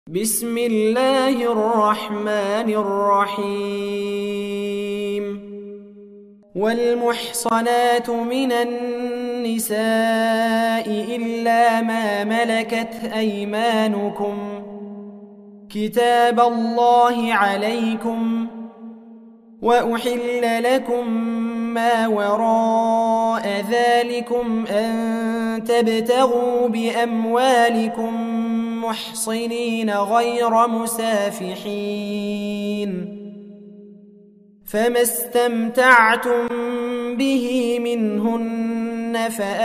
بسم الله الرحمن الرحيم والمحصنات من النساء إلا ما ملكت أيمانكم كتاب الله عليكم وأحل لكم ما وراء ذلكم أن تبتغوا بأموالكم محصنين غير مسافحين فما استمتعتم به منهن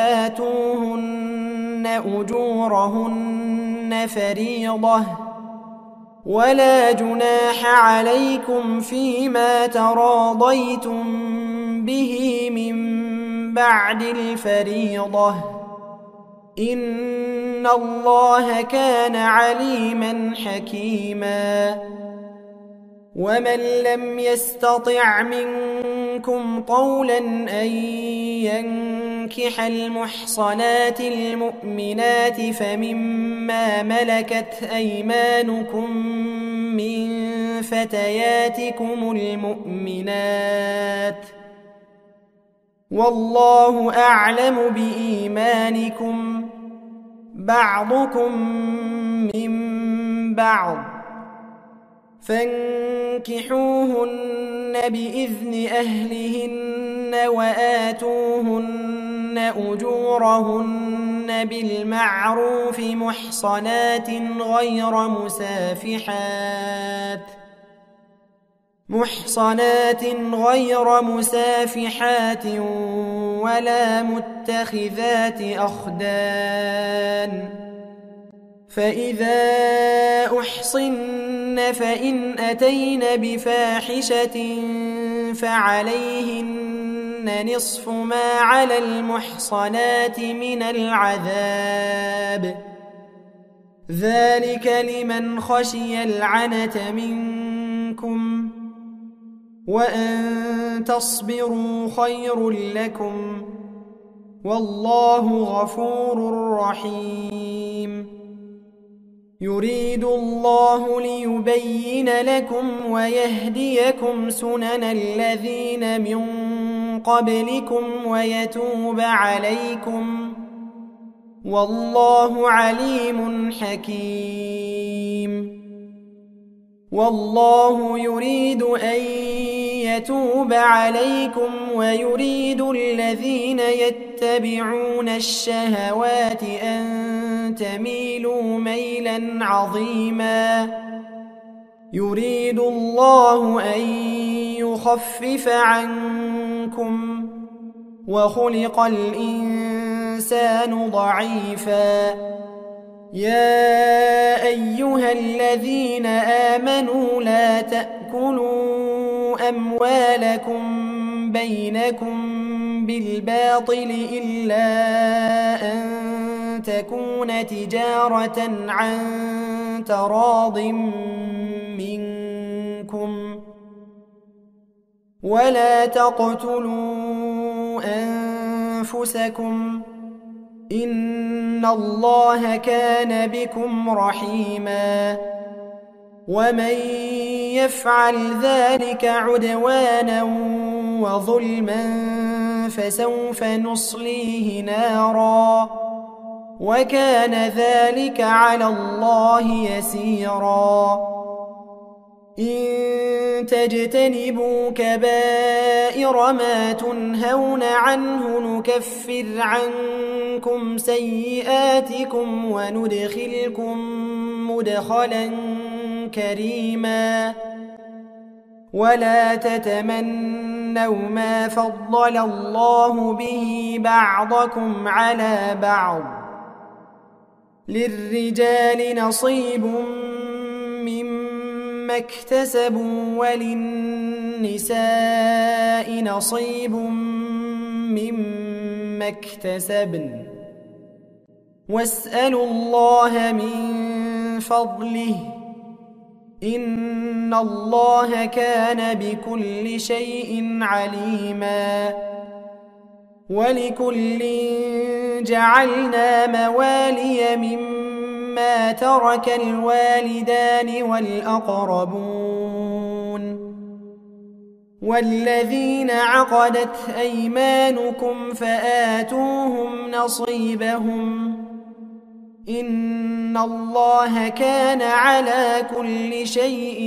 فآتوهن أجورهن فريضة ولا جناح عليكم فيما تراضيتم به من بعد الفريضة إن الله كان عليما حكيما ومن لم يستطع منكم طولا أن ينكح المحصنات المؤمنات فمما ملكت أيمانكم من فتياتكم المؤمنات والله أعلم بإيمانكم بعضكم من بعض فانكحوهن بإذن أهلهن وآتوهن أجورهن بالمعروف محصنات غير مسافحات ولا متخذات أخدان فإذا أحصن فإن أتين بفاحشة فعليهن نصف ما على المحصنات من العذاب ذلك لمن خشي العنة منكم وأن تصبروا خير لكم والله غفور رحيم يريد الله ليبين لكم ويهديكم سنن الذين من قبلكم ويتوب عليكم والله عليم حكيم والله يريد أن يتوب عليكم ويريد الذين يتبعون الشهوات أن تميلوا ميلا عظيما يريد الله أن يخفف عنكم وخلق الإنسان ضعيفا يا أيها الذين آمنوا لا تأكلوا أموالكم بينكم بالباطل إلا أن تكون تجارة عن تراض منكم ولا تقتلوا أنفسكم إن الله كان بكم رحيما ومن يفعل ذلك عدوانا وظلما فسوف نصليه نارا وكان ذلك على الله يسيرا إن تجتنبوا كبائر ما تنهون عنه نكفر عنكم سيئاتكم وندخلكم مدخلا كريما ولا تتمنوا ما فضل الله به بعضكم على بعض للرجال نصيب مما اكتسبوا وللنساء نصيب مما اكتسبن واسألوا الله من فضله إن الله كان بكل شيء عليما ولكل جعلنا موالي مما مما ترك الوالدان والأقربون والذين عقدت أيمانكم فآتوهم نصيبهم إن الله كان على كل شيء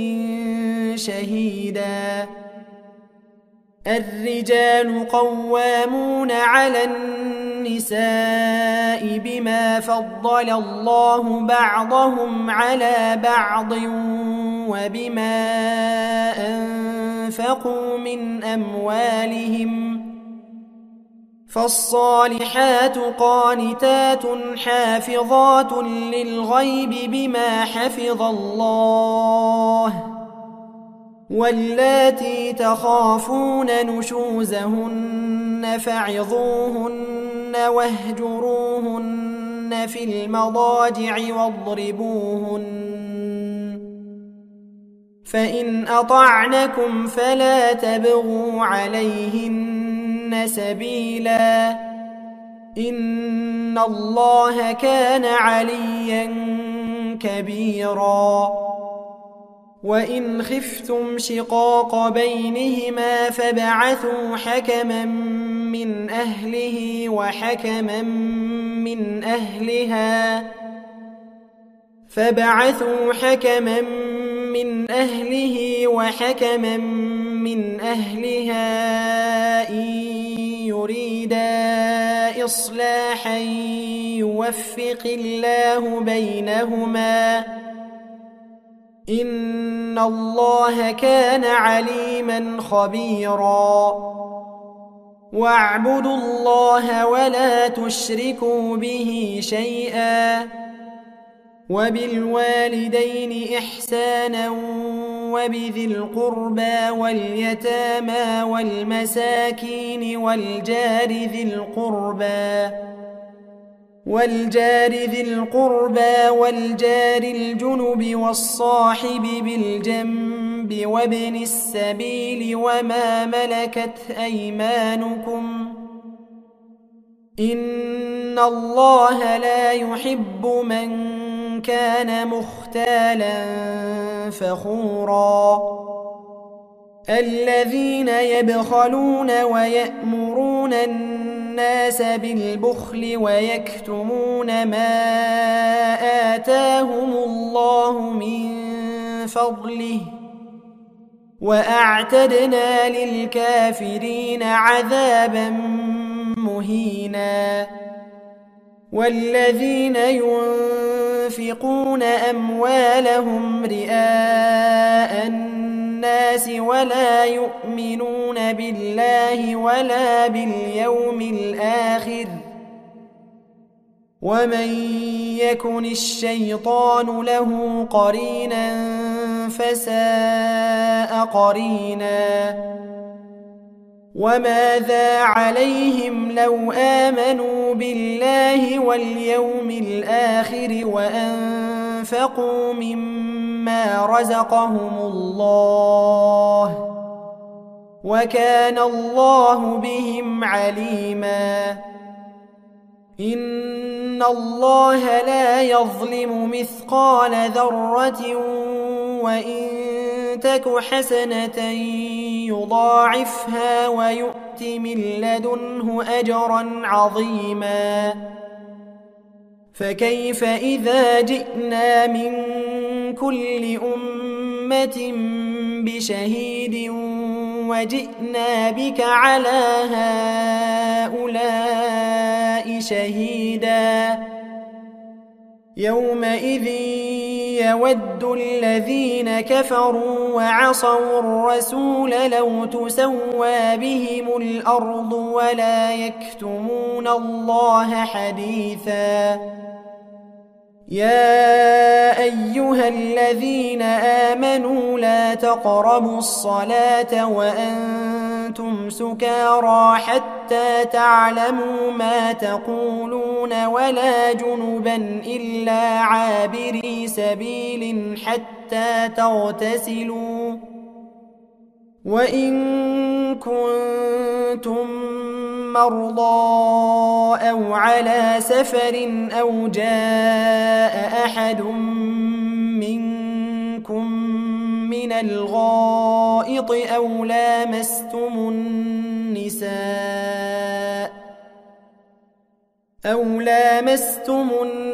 شهيدا. الرجال قوامون على النساء بما فضل الله بعضهم على بعض وبما أنفقوا من أموالهم فالصالحات قانتات حافظات للغيب بما حفظ الله واللاتي تخافون نشوزهن فعظوهن واهجروهن في المضاجع واضربوهن فإن أطعنكم فلا تبغوا عليهن سبيلا إن الله كان عليا كبيرا. وإن خفتم شقاق بينهما فابعثوا حكما من أهله وحكما من أهلها إن يريدا إصلاحا يوفق الله بينهما إن الله كان عليما خبيرا. واعبدوا الله ولا تشركوا به شيئا وبالوالدين إحسانا وبذي القربى واليتامى والمساكين والجار ذي القربى والجار الجنب والصاحب بالجنب وابن السبيل وما ملكت أيمانكم إن الله لا يحب من كان مختالا فخورا. الذين يبخلون ويأمرون الناس بالبخل ويكتمون ما آتاهم الله من فضله وأعتدنا للكافرين عذابا مهينا. والذين ينفقون أموالهم رئاء الناس ولا يؤمنون بالله ولا باليوم الآخر ومن يكن الشيطان له قرينا فساء قرينا. وماذا عليهم لو آمنوا بالله واليوم الآخر وأنفقوا مما رزقهم الله وكان الله بهم عليما. إن الله لا يظلم مثقال ذرة وإن تك حسنة يضاعفها ويؤت من لدنه أجرا عظيما. فكيف إذا جئنا من كل أمة بشهيد وجئنا بك على هؤلاء شهيدا. يومئذ يود الذين كفروا وعصوا الرسول لو تسوى بهم الأرض ولا يكتمون الله حديثا. يا أيها الذين آمنوا لا تقربوا الصلاة وأنتم سكارى حتى تعلموا ما تقولون ولا جنبا إلا عابري سبيل حتى تغتسلوا وإن كنتم مرضى أو على سفر أو جاء أحد منكم من الغائط أو لامستم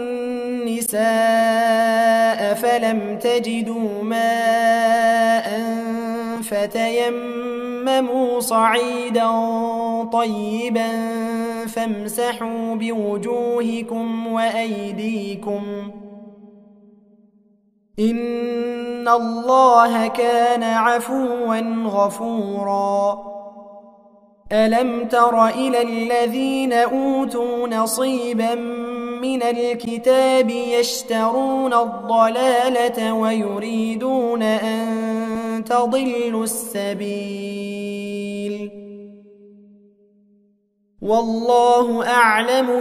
النساء فلم تجدوا ماء فتيمموا صعيدا طيبا فامسحوا بوجوهكم وأيديكم إن الله كان عفوا غفورا ألم تر إلى الذين أوتوا نصيبا من الكتاب يشترون الضلالة ويريدون أن تضلوا السبيل والله أعلم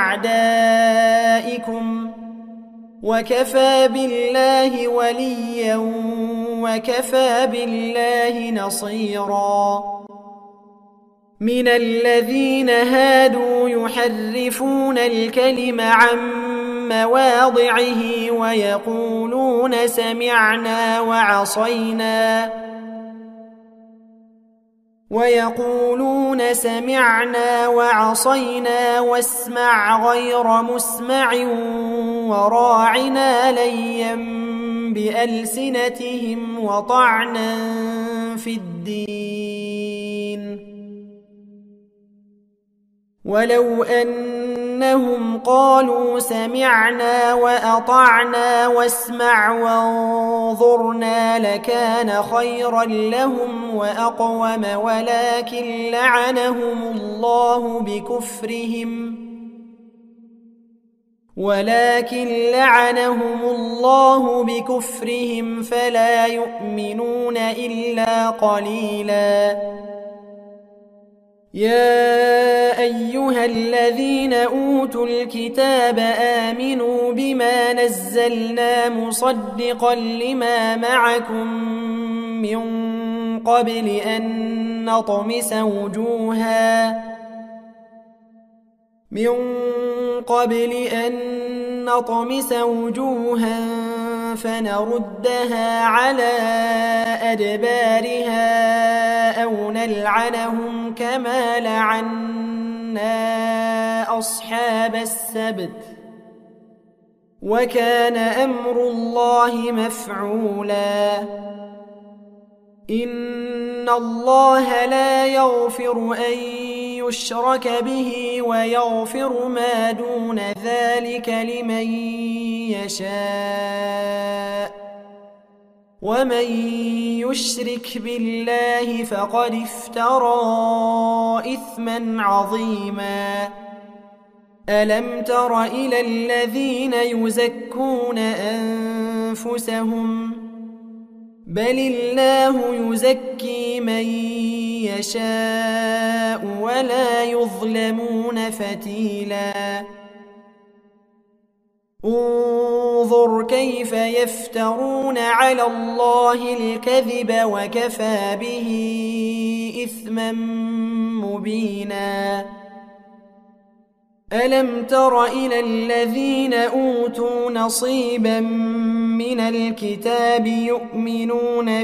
بأعدائكم وكفى بالله وليا وكفى بالله نصيرا من الذين هادوا يحرفون الكلم عن مواضعه ويقولون سمعنا وعصينا واسمع غير مسمع وراعنا ليا بألسنتهم وطعنا في الدين ولو أنهم قالوا سمعنا وأطعنا واسمع وانظرنا لكان خيرا لهم وأقوم ولكن لعنهم الله بكفرهم فلا يؤمنون إلا قليلا يا أيها الذين أوتوا الكتاب آمنوا بما نزلنا مصدقا لما معكم من قبل أن نطمس وجوها فنردها على أدبارها أو نلعنهم كما لعنا أصحاب السبت وكان أمر الله مفعولا إن الله لا يغفر أن يشرك به ويغفر ما دون ذلك لمن يشاء ومن يشرك بالله فقد افترى إثما عظيما ألم تر إلى الذين يزكون أنفسهم بل الله يزكي من يشاء ولا يظلمون فتيلا انظر كيف يفترون على الله الكذب وكفى به إثما مبينا ألم تر إلى الذين أوتوا نصيبا من الكتاب يؤمنون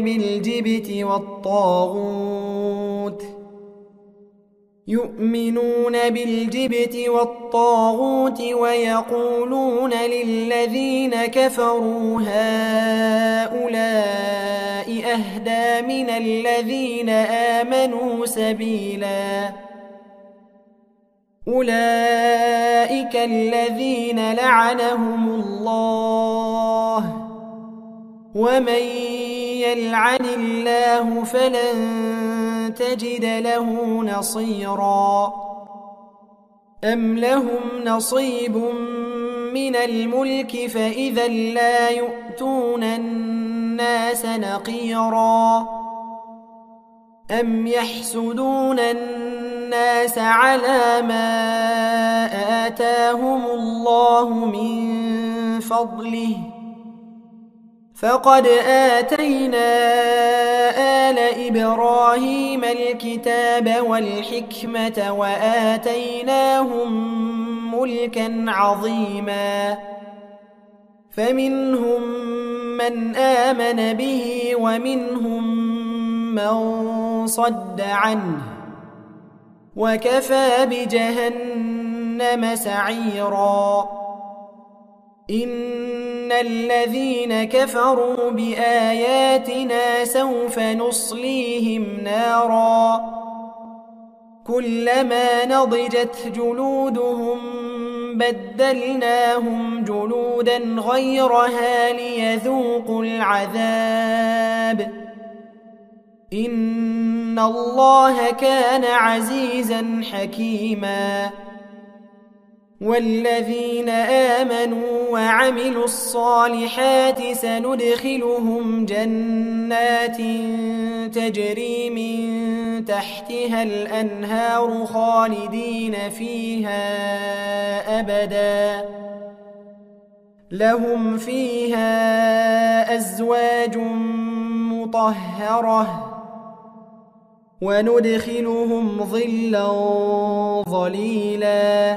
بالجبت والطاغوت ويقولون للذين كفروا هؤلاء أهدى من الذين آمنوا سبيلا أولئك الذين لعنهم الله ومن يلعن الله فلن تجد له نصيرا أم لهم نصيب من الملك فإذا لا يؤتون الناس نقيرا أم يحسدون الناس على ما آتاهم الله من فضله فقد آتينا آل إبراهيم الكتاب والحكمة وآتيناهم ملكا عظيما فمنهم من آمن به ومنهم من صد عنه وكفى بجهنم سعيرا إن الذين كفروا بآياتنا سوف نصليهم نارا كلما نضجت جلودهم بدلناهم جلودا غيرها ليذوقوا العذاب إن الله كان عزيزا حكيما والذين آمنوا وعملوا الصالحات سندخلهم جنات تجري من تحتها الأنهار خالدين فيها أبدا لهم فيها أزواج مطهرة وندخلهم ظلا ظليلا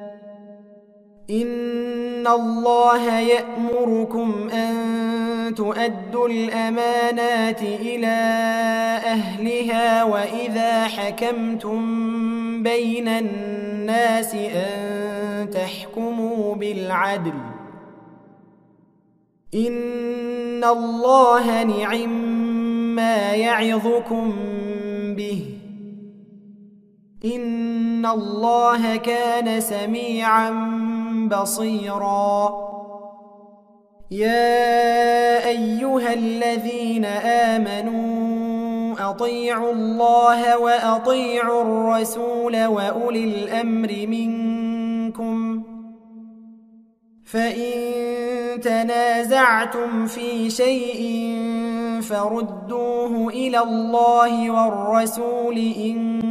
إن الله يأمركم أن تؤدوا الأمانات إلى أهلها وإذا حكمتم بين الناس أن تحكموا بالعدل إن الله نعما يعظكم به إن الله كان سميعا بصيرا يا أيها الذين آمنوا أطيعوا الله وأطيعوا الرسول وأولي الأمر منكم فإن تنازعتم في شيء فردوه إلى الله والرسول إن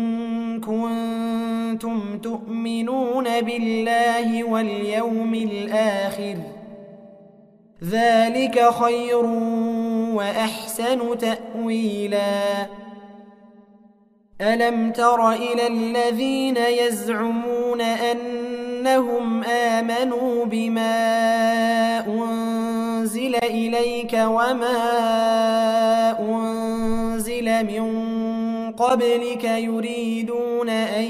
كنتم تؤمنون بالله واليوم الآخر ذلك خير وأحسن تأويلا ألم تر إلى الذين يزعمون أنهم آمنوا بما أنزل إليك وما أنزل من قبلك يريدون أن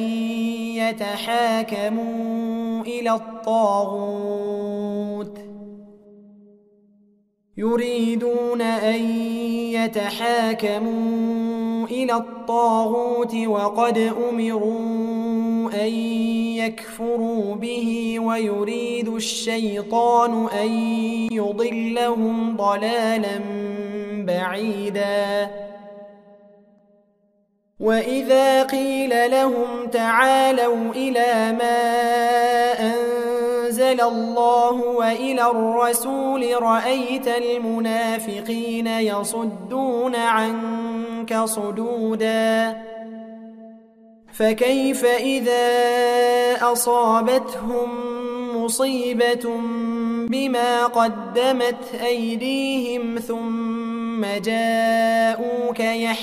يتحاكموا إلى الطاغوت وقد أمروا أن يكفروا به ويريد الشيطان أن يضلهم ضلالا بعيدا وإذا قيل لهم تعالوا إلى ما أنزل الله وإلى الرسول رأيت المنافقين يصدون عنك صدودا فكيف إذا أصابتهم مصيبة بما قدمت أيديهم ثم جاءوك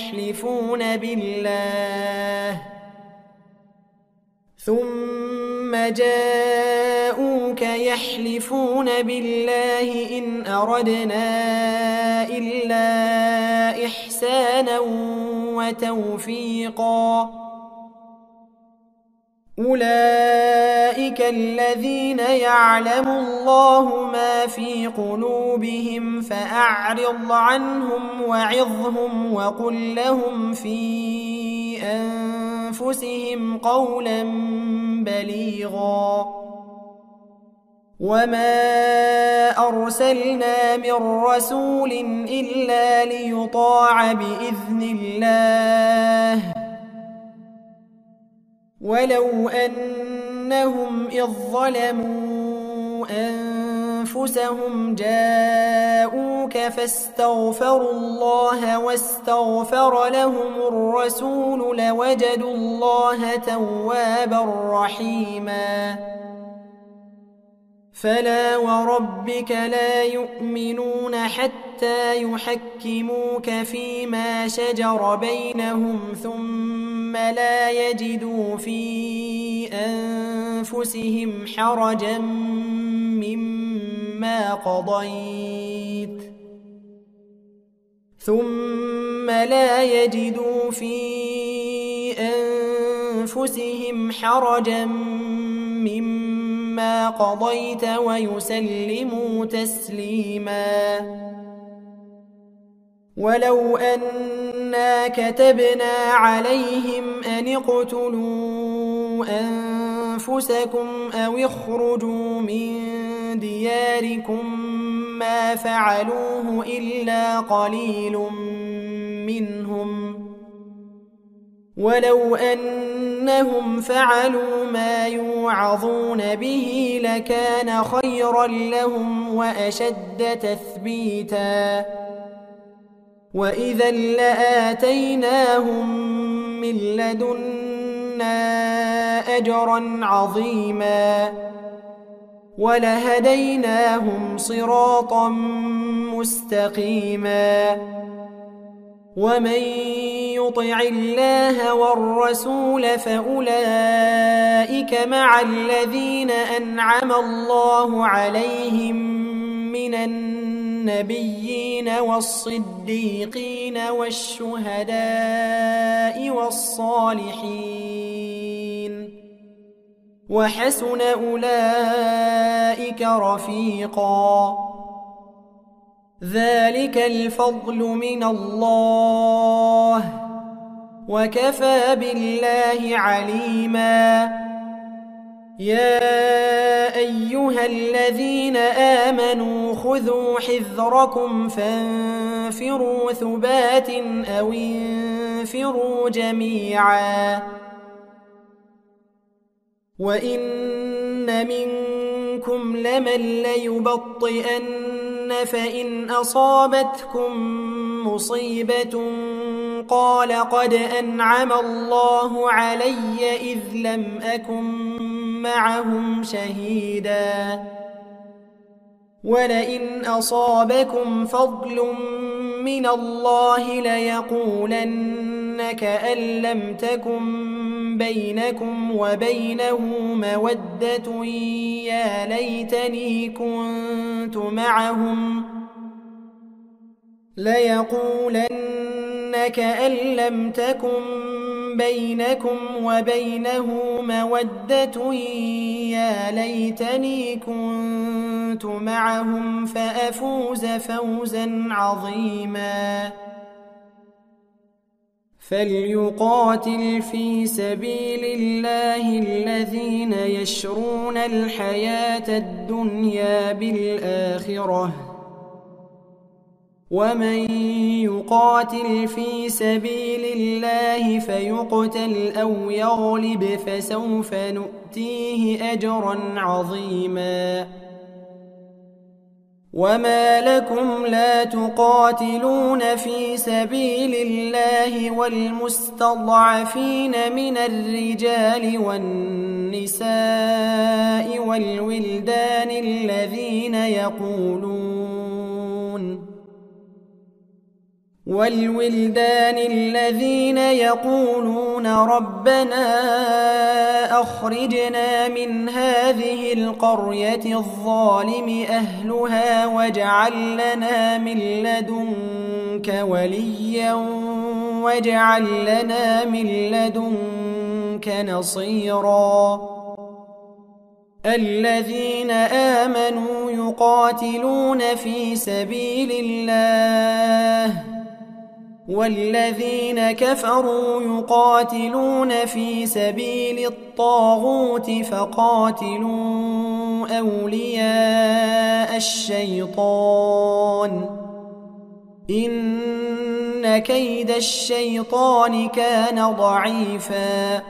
يحلفون بالله إن أردنا إلا إحسانا وتوفيقا أولئك الذين يعلم الله ما في قلوبهم فأعرض عنهم وعظهم وقل لهم في أنفسهم قولا بليغا وما أرسلنا من رسول إلا ليطاع بإذن الله ولو أنهم إذ ظلموا أنفسهم جاءوك فاستغفروا الله واستغفر لهم الرسول لوجدوا الله توابا رحيما فلا وربك لا يؤمنون حتى يحكموك فيما شجر بينهم ثم لا يجدوا في أنفسهم حرجا مما قضيت ويسلموا تسليما. ولو أنا كتبنا عليهم أن اقتلوا أنفسكم أو اخرجوا من دياركم ما فعلوه إلا قليل منهم، ولو أنهم فعلوا ما يوعظون به لكان خيرا لهم وأشد تثبيتا، وإذا لآتيناهم من لدنا أجرا عظيما ولهديناهم صراطا مستقيما. ومن يطع الله والرسول فأولئك مع الذين أنعم الله عليهم من النبيين والصديقين والشهداء والصالحين، وحسن أولئك رفيقا. ذلك الفضل من الله وكفى بالله عليما. يا أيها الذين آمنوا خذوا حذركم فانفروا ثبات أو انفروا جميعا. وإن منكم لمن ليبطئن فإن أصابتكم مصيبة قال قد أنعم الله علي إذ لم أكن معهم شهيدا. ولئن أصابكم فضل من الله ليقولن كأن لم تكن بينكم وبينه مودة يا ليتني كنت معهم، ليقولن كأن لم تكن بينكم وبينه مودة يا ليتني كنت معهم فأفوز فوزا عظيما. فليقاتل في سبيل الله الذين يشرون الحياة الدنيا بالآخرة، ومن يقاتل في سبيل الله فيقتل أو يغلب فسوف نؤتيه أجرا عظيما. وما لكم لا تقاتلون في سبيل الله والمستضعفين من الرجال والنساء والولدان الذين يقولون ربنا أخرجنا من هذه القرية الظالم أهلها واجعل لنا من لدنك وليا واجعل لنا من لدنك نصيرا. الذين آمنوا يقاتلون في سبيل الله والذين كفروا يقاتلون في سبيل الطاغوت فقاتلوا أولياء الشيطان إن كيد الشيطان كان ضعيفا.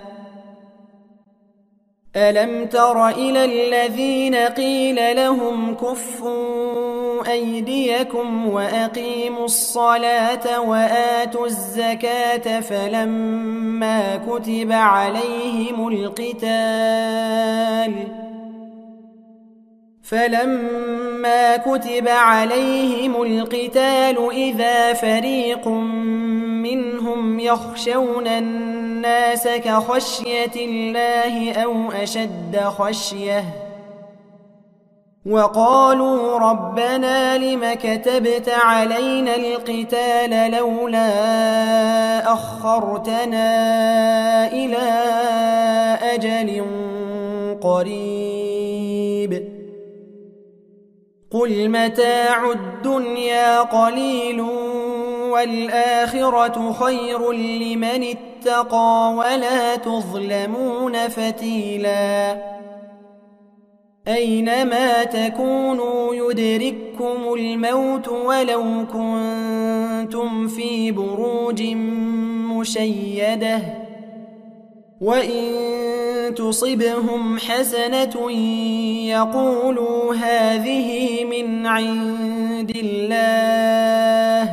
ألم تر إلى الذين قيل لهم كفوا أيديكم وأقيموا الصلاة وآتوا الزكاة فلما كتب عليهم القتال فلما كتب عليهم القتال إذا فريق منهم يخشون الناس كخشية الله أو أشد خشية وقالوا ربنا لم كتبت علينا القتال لولا أخرتنا إلى أجل قريب قل متاع الدنيا قليل والآخرة خير لمن اتقى ولا تظلمون فتيلا أينما تكونوا يدرككم الموت ولو كنتم في بروج مشيدة وإن تصبهم حسنة يقولوا هذه من عند الله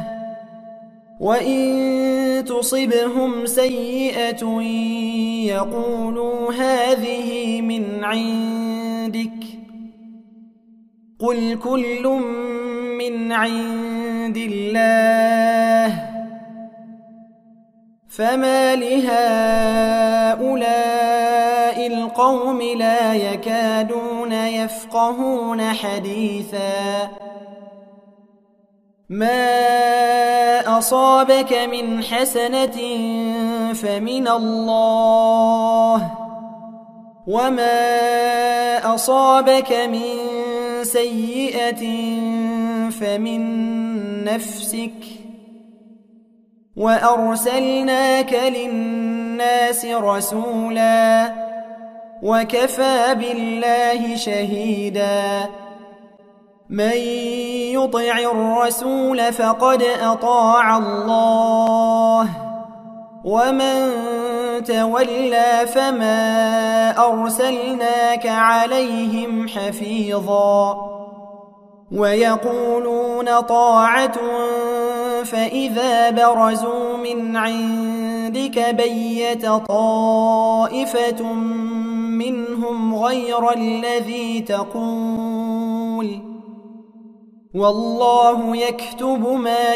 وإن تصبهم سيئة يقولوا هذه من عندك قل كل من عند الله فما لهؤلاء القوم لا يكادون يفقهون حديثا ما أصابك من حسنة فمن الله وما أصابك من سيئة فمن نفسك وأرسلناك للناس رسولا وكفى بالله شهيدا من يطع الرسول فقد أطاع الله ومن تولى فما أرسلناك عليهم حفيظا ويقولون طاعة فإذا برزوا من عندك بيت طائفة منهم غير الذي تقول والله يكتب ما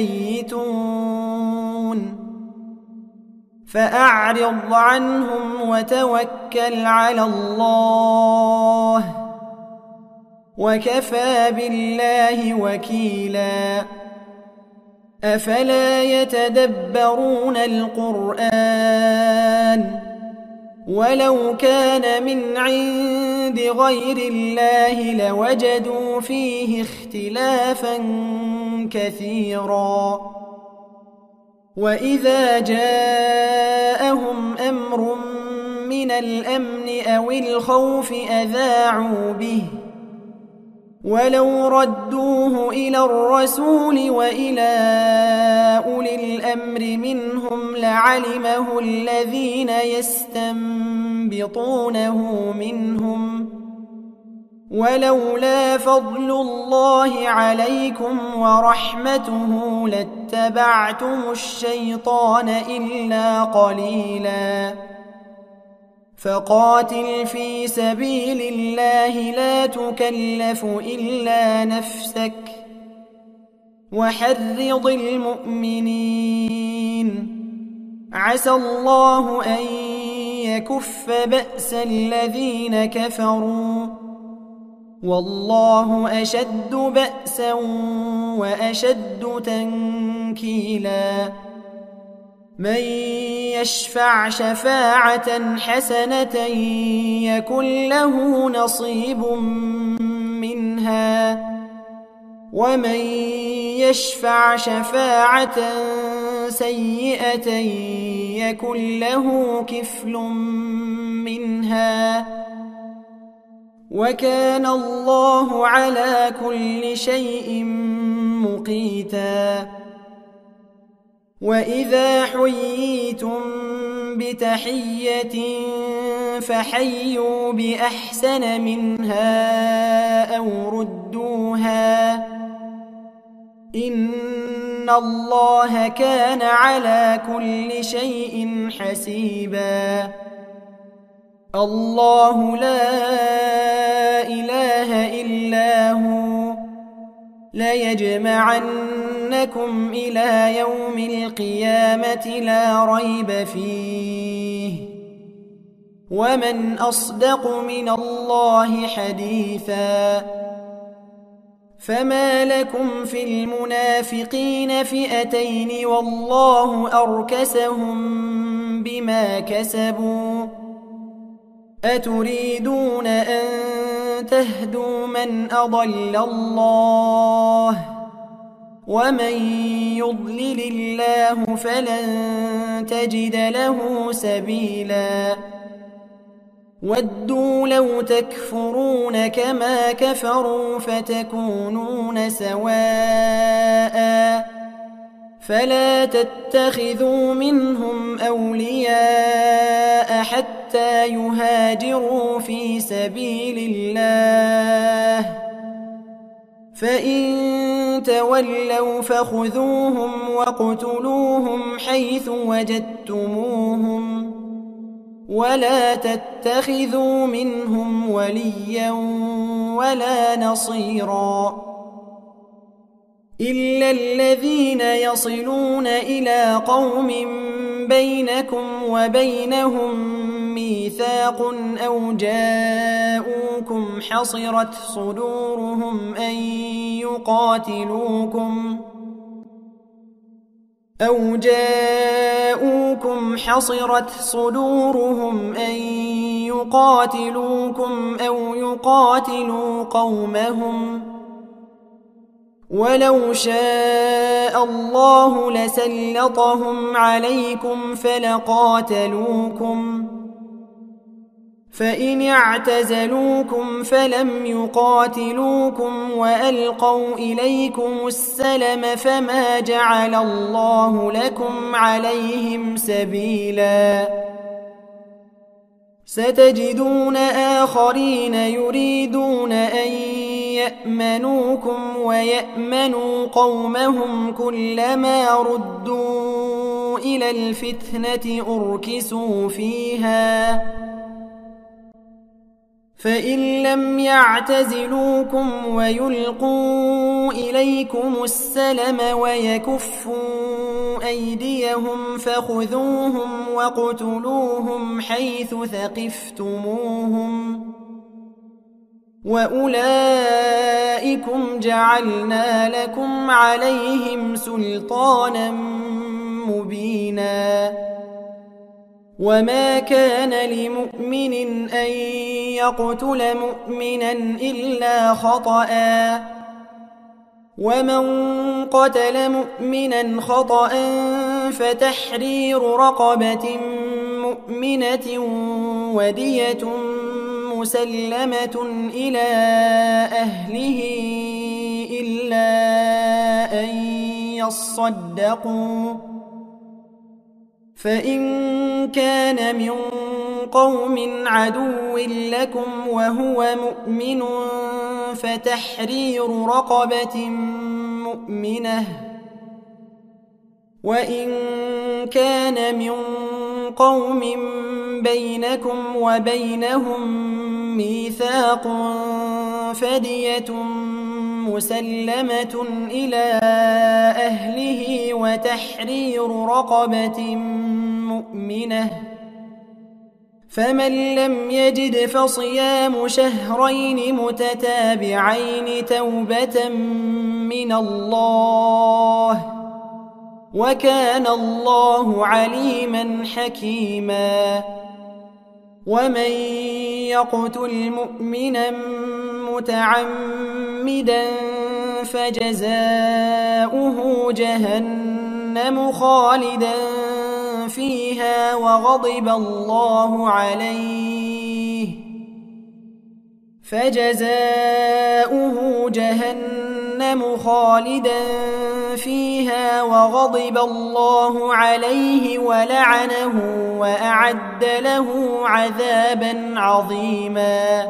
يبيتون فأعرض عنهم وتوكل على الله وكفى بالله وكيلا أفلا يتدبرون القرآن ولو كان من عند غير الله لوجدوا فيه اختلافا كثيرا وإذا جاءهم أمر من الأمن أو الخوف أذاعوا به ولو ردوه إلى الرسول وإلى أولي الأمر منهم لعلمه الذين يستنبطونه منهم ولولا فضل الله عليكم ورحمته لاتبعتم الشيطان إلا قليلا فقاتل في سبيل الله لا تكلف إلا نفسك وحرض المؤمنين عسى الله أن يكف بأس الذين كفروا والله أشد بأسا وأشد تنكيلا من يشفع شفاعة حسنة يكن له نصيب منها ومن يشفع شفاعة سيئة يكن له كفل منها وكان الله على كل شيء مقيتا وإذا حييتم بتحية فحيوا بأحسن منها أو ردوها إن الله كان على كل شيء حسيبا الله لا إله إلا هو ليجمعنكم إلى يوم القيامة لا ريب فيه ومن أصدق من الله حديثا فما لكم في المنافقين فئتين والله أركسهم بما كسبوا أتريدون أن تهدوا من أضل الله ومن يضلل الله فلن تجد له سبيلا ودوا لو تكفرون كما كفروا فتكونون سواء فلا تتخذوا منهم أولياء حتى يهاجروا في سبيل الله فإن تولوا فخذوهم واقتلوهم حيث وجدتموهم ولا تتخذوا منهم وليا ولا نصيرا إلا الذين يصلون إلى قوم بينكم وبينهم ميثاق أو جاءوكم حصرت صدورهم أن يقاتلوكم أو يقاتلوا قومهم ولو شاء الله لسلطهم عليكم فلقاتلوكم فإن اعتزلوكم فلم يقاتلوكم وألقوا إليكم السلم فما جعل الله لكم عليهم سبيلا ستجدون آخرين يريدون أن يأمنوكم ويأمنوا قومهم كلما ردوا إلى الفتنة أركسوا فيها فإن لم يعتزلوكم ويلقوا إليكم السلم ويكفوا أيديهم فخذوهم واقتلوهم حيث ثقفتموهم وأولئكم جعلنا لكم عليهم سلطانا مبينا وما كان لمؤمن أن يقتل مؤمنا إلا خطأ ومن قتل مؤمنا خطأ فتحرير رقبة مؤمنة ودية مسلمة إلى أهله إلا أن يصدقوا فإن كان من قوم عدو لكم وهو مؤمن فتحرير رقبة مؤمنة وإن كان من قوم بينكم وبينهم ميثاق فدية مسلمة إلى أهله وتحرير رقبة مؤمنة فمن لم يجد فصيام شهرين متتابعين توبة من الله وكان الله عليما حكيما ومن يقتل مؤمنا متعمدا فجزاؤه جهنم خالدا فيها وغضب الله عليه ولعنه وأعد له عذابا عظيما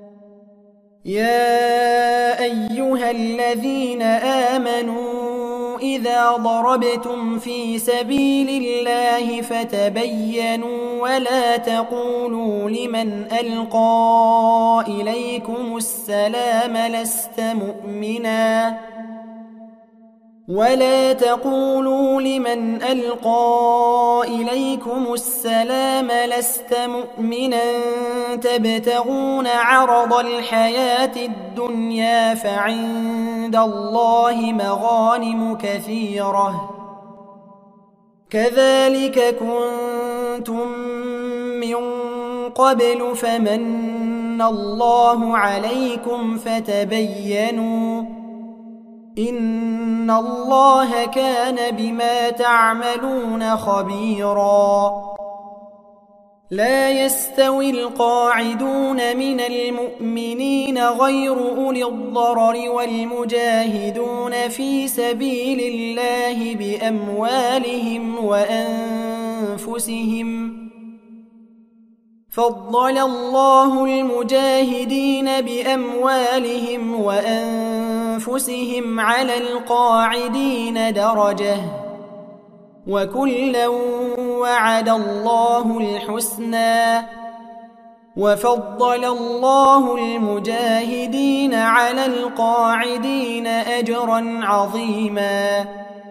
يا أيها الذين آمنوا إذا ضربتم في سبيل الله فتبينوا ولا تقولوا لمن ألقى إليكم السلام لست مؤمنا تبتغون عرض الحياة الدنيا فعند الله مغانم كثيرة كذلك كنتم من قبل فمن الله عليكم فتبينوا إن الله كان بما تعملون خبيرا لا يستوي القاعدون من المؤمنين غير أولي الضرر والمجاهدون في سبيل الله بأموالهم وأنفسهم فضل الله المجاهدين بأموالهم وأنفسهم على القاعدين درجة وكلا وعد الله الحسنى وفضل الله المجاهدين على القاعدين أجرا عظيما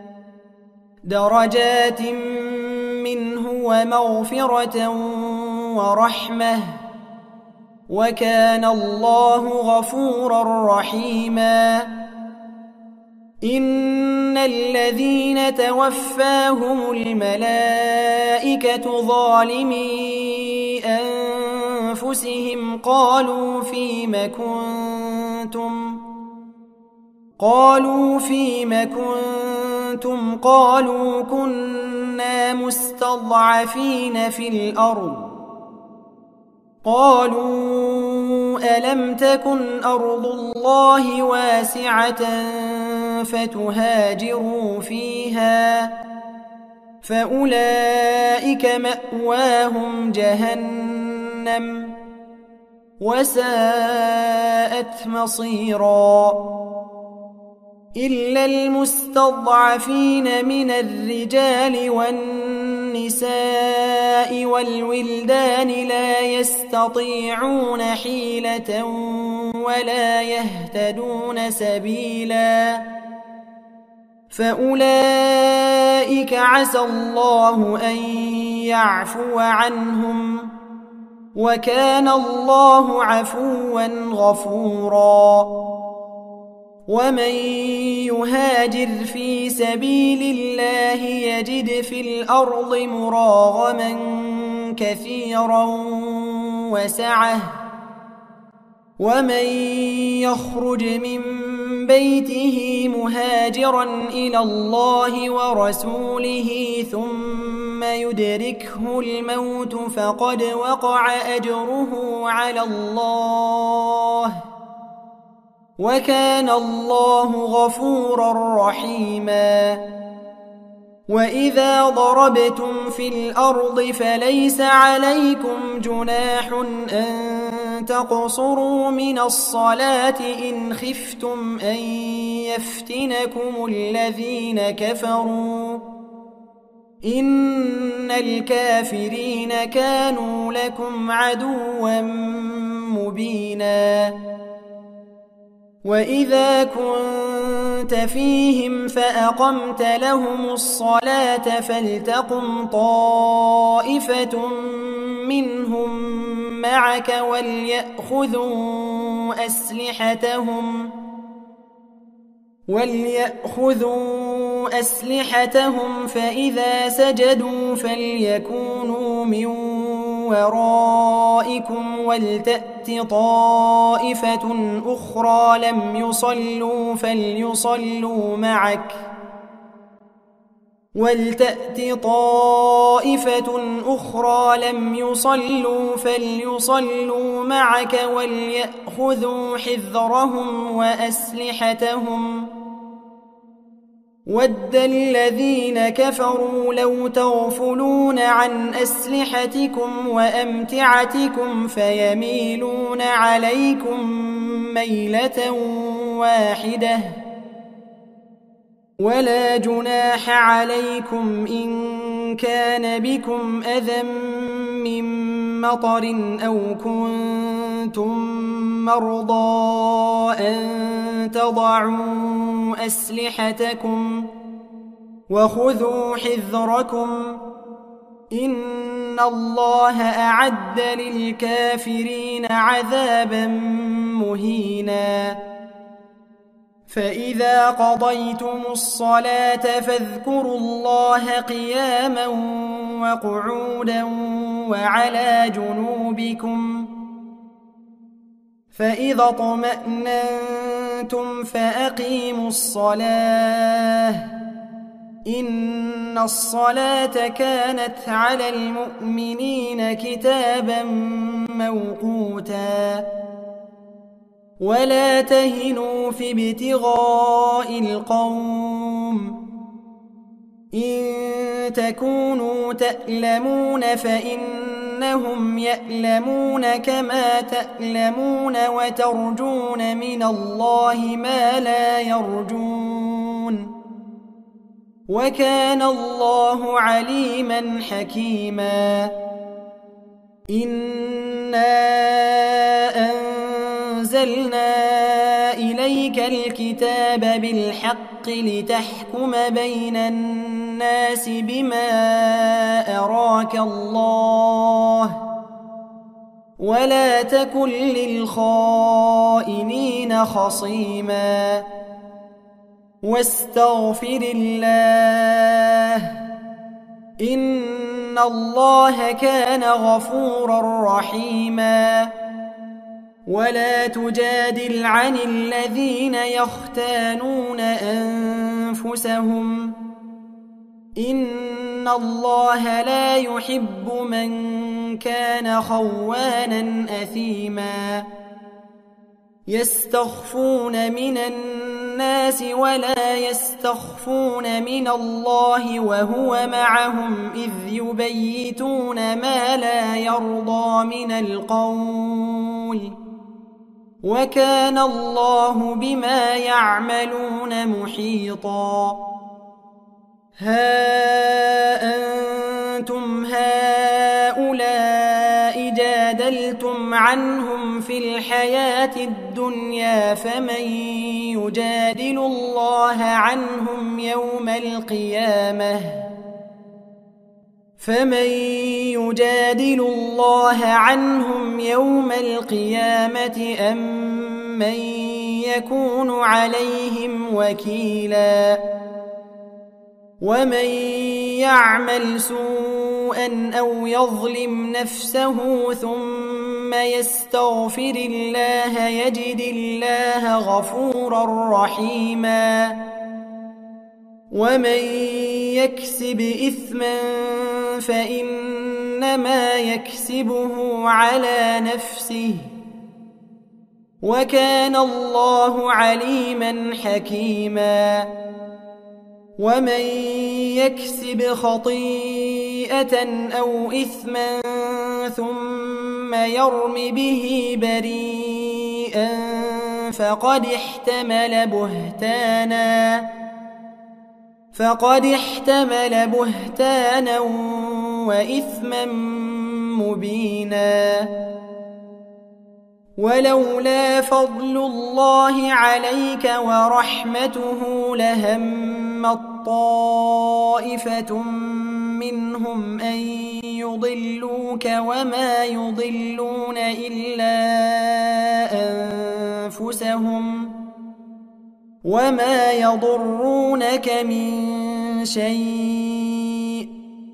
درجات منه ومغفرة ورحمة وكان الله غفورا رحيما إن الذين توفاهم الملائكة ظالمي أنفسهم قالوا فيم كنتم قالوا كنا مستضعفين في الأرض قالوا ألم تكن أرض الله واسعة فتهاجروا فيها فأولئك مأواهم جهنم وساءت مصيرا إلا المستضعفين من الرجال والنساء والولدان لا يستطيعون حيلة ولا يهتدون سبيلا فأولئك عسى الله أن يعفو عنهم وكان الله عفوا غفورا ومن يهاجر في سبيل الله يجد في الأرض مراغما كثيرا وسعة ومن يخرج من بيته مهاجرا إلى الله ورسوله ثم يدركه الموت فقد وقع أجره على الله وكان الله غفورا رحيما وإذا ضربتم في الأرض فليس عليكم جناح أن تقصروا من الصلاة إن خفتم أن يفتنكم الذين كفروا إن الكافرين كانوا لكم عدوا مبينا وإذا كنت فيهم فأقمت لهم الصلاة فلتقم طائفة منهم معك وليأخذوا أسلحتهم فإذا سجدوا فليكونوا من ورائكم ولتأت طائفة أخرى لم يصلوا فليصلوا معك وليأخذوا حذرهم وأسلحتهم ود الذين كفروا لو تغفلون عن أسلحتكم وأمتعتكم فيميلون عليكم ميلة واحدة ولا جناح عليكم إن كان بكم أذى من مطر أو كنتم مرضى أن تضعوا أسلحتكم وخذوا حذركم إن الله أعد للكافرين عذابا مهينا فإذا قضيتم الصلاة فاذكروا الله قياما وقعودا وعلى جنوبكم فإذا اطمأننتم فأقيموا الصلاة إن الصلاة كانت على المؤمنين كتابا موقوتا ولا تهنوا في ابتغاء القوم إن تكونوا تألمون فإنهم يألمون كما تألمون وترجون من الله ما لا يرجون وكان الله عليما حكيما إنا أنزلنا إليك الكتاب بالحق لتحكم بين الناس بما أراك الله ولا تكن للخائنين خصيما واستغفر الله إن الله كان غفورا رحيما ولا تجادل عن الذين يختانون أنفسهم إن الله لا يحب من كان خوانا أثيما يستخفون من الناس ولا يستخفون من الله وهو معهم إذ يبيتون ما لا يرضى من القول وكان الله بما يعملون محيطا ها أنتم هؤلاء جادلتم عنهم في الحياة الدنيا فمن يجادل الله عنهم يوم القيامة أم من يكون عليهم وكيلا ومن يعمل سوءا أو يظلم نفسه ثم يستغفر الله يجد الله غفورا رحيما ومن يكسب إثما فإنما يكسبه على نفسه وكان الله عليما حكيما ومن يكسب خطيئة أو إثما ثم يرم به بريئا فقد احتمل بهتانا وإثما مبينا ولولا فضل الله عليك ورحمته لهمت طائفة منهم أن يضلوك وما يضلون إلا أنفسهم وما يضرونك من شيء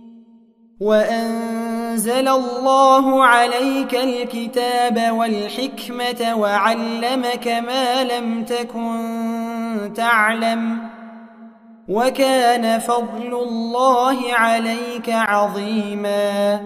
وأنزل الله عليك الكتاب والحكمة وعلمك ما لم تكن تعلم وكان فضل الله عليك عظيما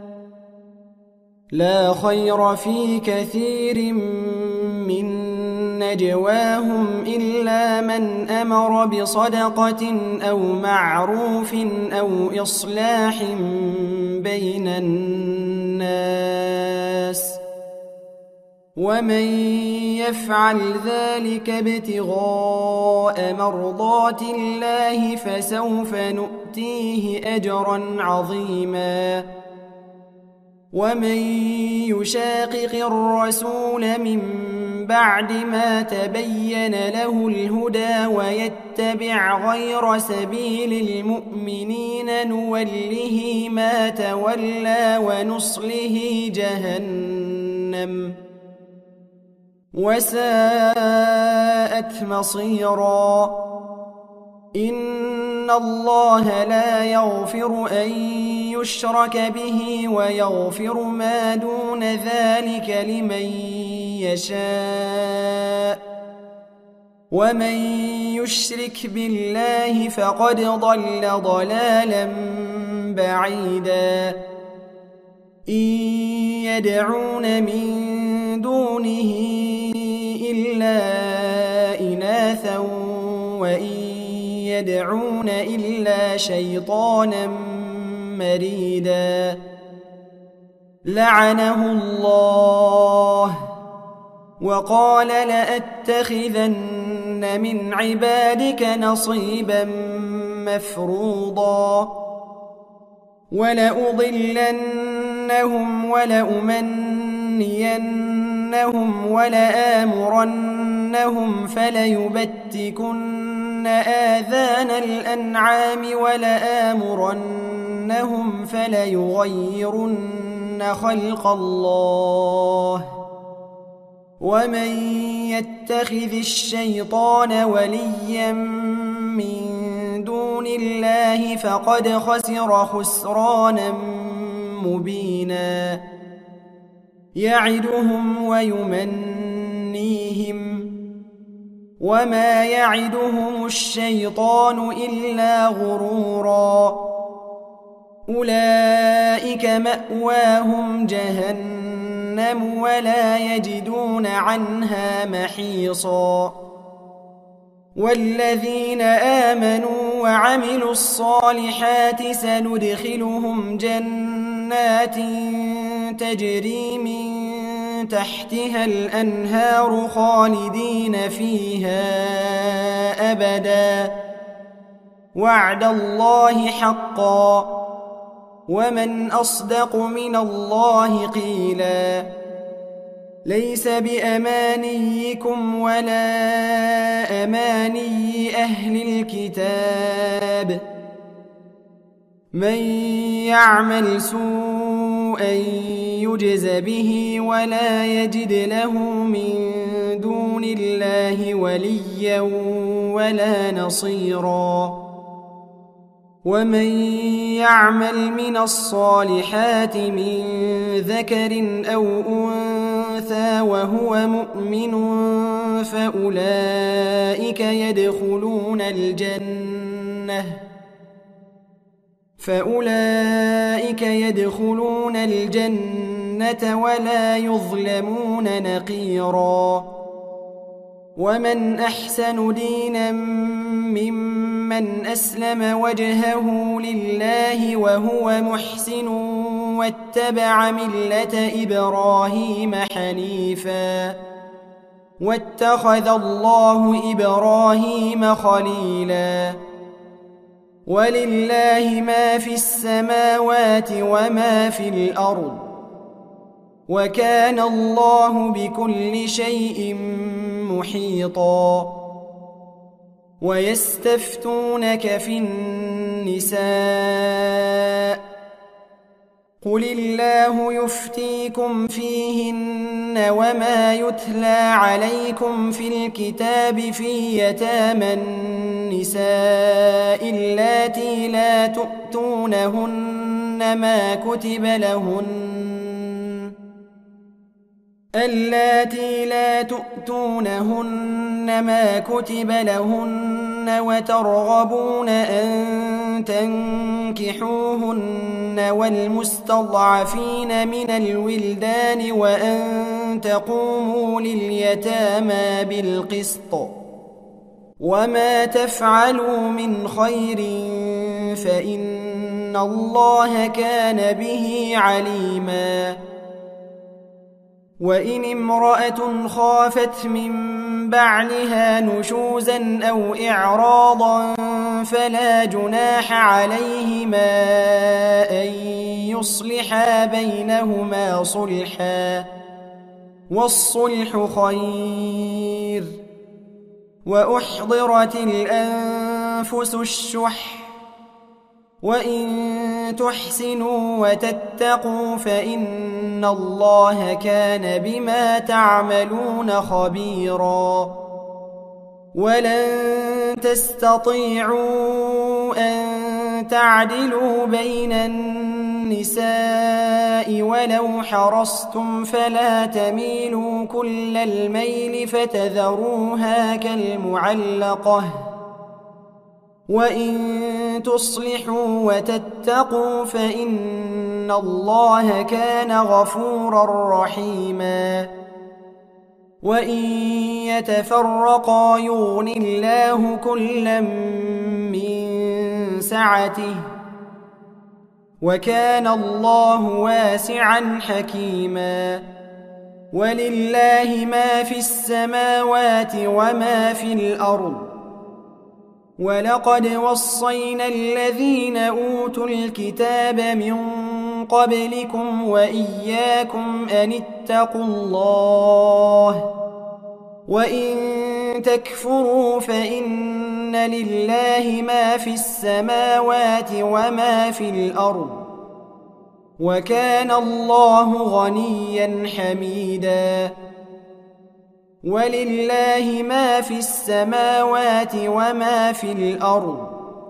لا خير في كثير من نجواهم إلا من أمر بصدقة أو معروف أو إصلاح بين الناس ومن يفعل ذلك ابتغاء مرضات الله فسوف نؤتيه أجرا عظيما ومن يشاقق الرسول من بعد ما تبين له الهدى ويتبع غير سبيل المؤمنين نوله ما تولى ونصله جهنم وساءت مصيرا إن الله لا يغفر أن يشرك به ويغفر ما دون ذلك لمن يشاء ومن يشرك بالله فقد ضل ضلالا بعيدا إن يدعون من دونه إلا إناثا وإن يدعون إلا شيطانا مريدا لعنه الله وقال لأتخذن من عبادك نصيبا مفروضا ولأضلنهم ولأمنينهم ولآمرنهم فليبتكن آذان الأنعام ولآمرنهم فليغيرن خلق الله ومن يتخذ الشيطان وليا من دون الله فقد خسر خسرانا مبينا يعدهم ويمنيهم وما يعدهم الشيطان إلا غرورا أولئك مأواهم جهنم ولا يجدون عنها محيصا والذين آمنوا وعملوا الصالحات سندخلهم جنات تجري من تحتها الأنهار خالدين فيها أبدا وعد الله حقا ومن أصدق من الله قيلا ليس بأمانيكم ولا أماني أهل الكتاب من يعمل سوءا يجز به ولا يجد له من دون الله وليا ولا نصيرا ومن يعمل من الصالحات من ذكر أو أنثى وهو مؤمن فأولئك يدخلون الجنة ولا يظلمون نقيرا ومن أحسن دينا ممن أسلم وجهه لله وهو محسن واتبع ملة إبراهيم حنيفا واتخذ الله إبراهيم خليلا ولله ما في السماوات وما في الأرض وكان الله بكل شيء محيطا ويستفتونك في النساء قل الله يفتيكم فيهن وما يتلى عليكم في الكتاب في يتامى النساء اللاتي لا تؤتونهن ما كتب لهن وترغبون أن تنكحوهن والمستضعفين من الولدان وأن تقوموا لليتامى بالقسط وما تفعلوا من خير فإن إن الله كان به عليما وإن امرأة خافت من بعلها نشوزا أو إعراضا فلا جناح عليهما أن يصلحا بينهما صلحا، والصلح خير. وأحضرت الأنفس الشح، وإن تحسنوا وتتقوا فإن الله كان بما تعملون خبيرا. ولن تستطيعوا أن تعدلوا بين النساء ولو حرصتم، فلا تميلوا كل الميل فتذروها كالمعلقة. وإن تصلحوا وتتقوا فإن الله كان غفورا رحيما. وإن يتفرقا يغن الله كلا من سعته، وكان الله واسعا حكيما. ولله ما في السماوات وما في الأرض. ولقد وصينا الذين أوتوا الكتاب من قبلكم وإياكم أن اتقوا الله، وإن تكفروا فإن لله ما في السماوات وما في الأرض، وكان الله غنيا حميدا. ولله ما في السماوات وما في الأرض،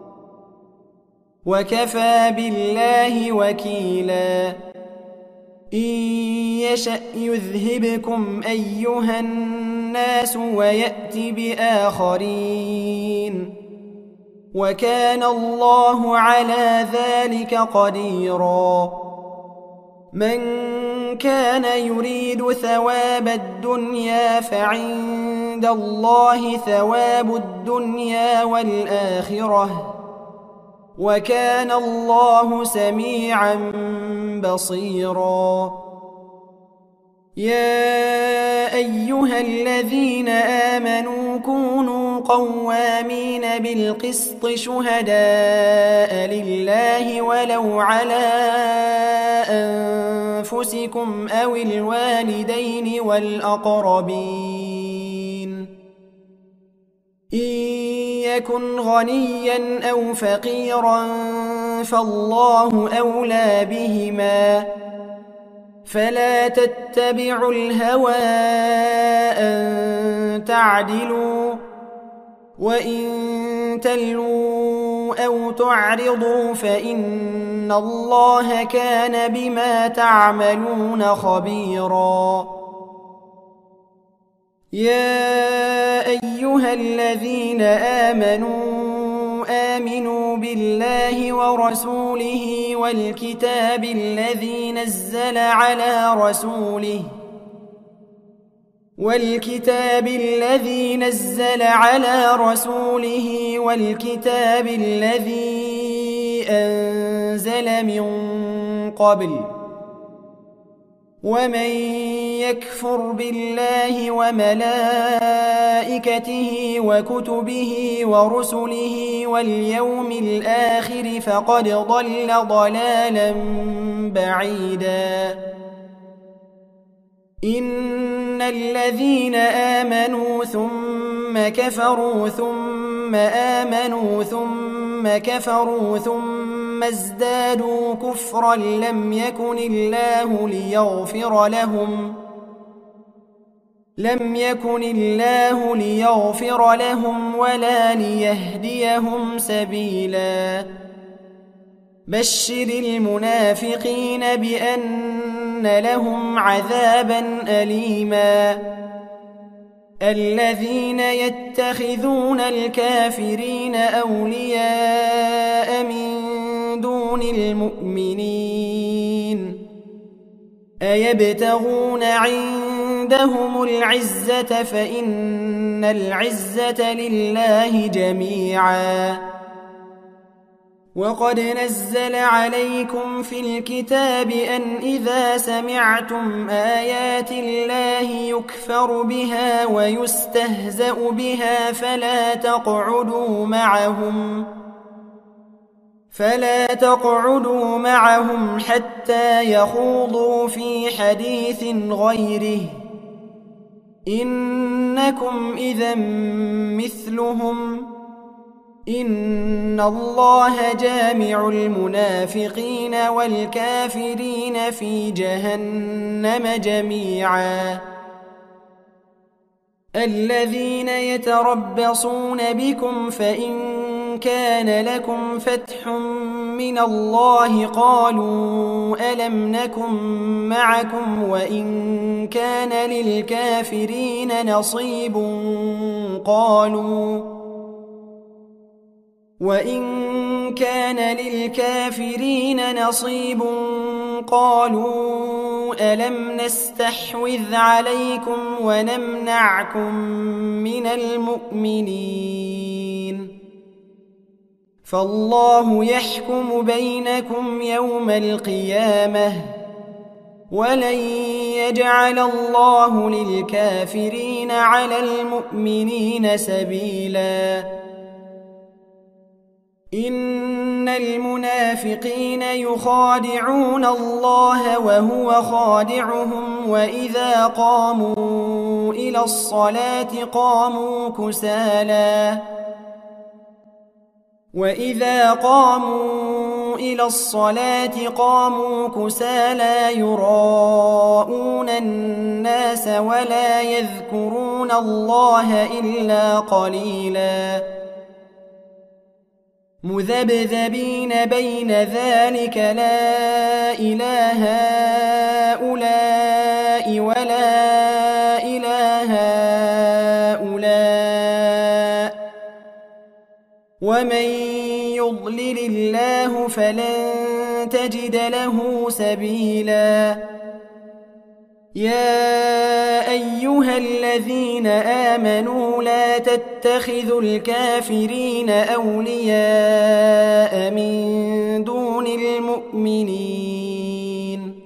وكفى بالله وكيلا. إن يشأ يذهبكم أيها الناس ويأت بآخرين، وكان الله على ذلك قديرا. من كان يريد ثواب الدنيا فعند الله ثواب الدنيا والآخرة، وكان الله سميعا بصيرا. يا أيها الذين آمنوا كونوا قوامين بالقسط شهداء لله ولو على أنفسكم أو الوالدين والأقربين. إن يكن غنيا أو فقيرا فالله أولى بهما، فلا تتبعوا الهوى أن تعدلوا، وإن تلووا أو تعرضوا فإن الله كان بما تعملون خبيرا. يا أيها الذين آمنوا بالله ورسوله والكتاب الذي نزل على رسوله والكتاب الذي أنزل من قبل. ومن يكفر بالله وملائكته وكتبه ورسله واليوم الآخر فقد ضل ضلالا بعيدا. إن الذين آمنوا ثم كفروا ثم آمنوا ثم كفروا ثم ازدادوا كفرا لم يكن الله ليغفر لهم ولا ليهديهم سبيلا. بشر المنافقين بأن لهم عذابا أليما. الذين يتخذون الكافرين أولياء من دون المؤمنين أيبتغون عندهم العزة فإن العزة لله جميعا. وقد نزل عليكم في الكتاب أن إذا سمعتم آيات الله يكفر بها ويستهزأ بها فلا تقعدوا معهم حتى يخوضوا في حديث غيره، إنكم إذا مثلهم، إن الله جامع المنافقين والكافرين في جهنم جميعا. الذين يتربصون بكم فإن كان لكم فتح من الله قالوا ألم نكن معكم وإن كان للكافرين نصيب قالوا ألم نستحوذ عليكم ونمنعكم من المؤمنين فالله يحكم بينكم يوم القيامة ولن يجعل الله للكافرين على المؤمنين سبيلا. إن المنافقين يخادعون الله وهو خادعهم وإذا قاموا إلى الصلاة قاموا كسالى يراءون الناس ولا يذكرون الله إلا قليلا مذبذبين بين ذلك لا إله هؤلاء ولا إله هؤلاء ومن يضلل الله فلن تجد له سبيلا. يا أيها الذين آمنوا لا تتخذوا الكافرين أولياء من دون المؤمنين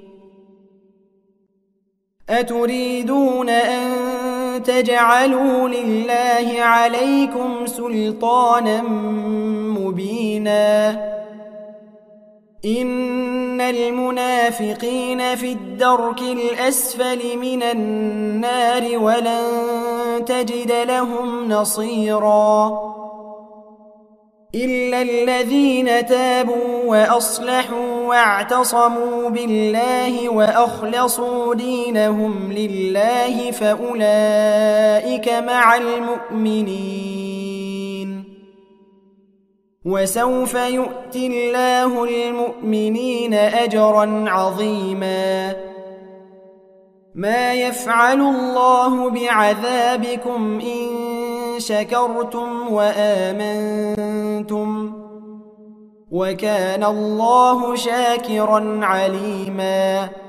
أتريدون أن تجعلوا لله عليكم سلطانا مبينا إن المنافقين في الدرك الأسفل من النار ولن تجد لهم نصيرا إلا الذين تابوا وأصلحوا واعتصموا بالله وأخلصوا دينهم لله فأولئك مع المؤمنين وسوف يؤتي الله المؤمنين أجرا عظيما. ما يفعل الله بعذابكم إن شكرتم وآمنتم وكان الله شاكرا عليما.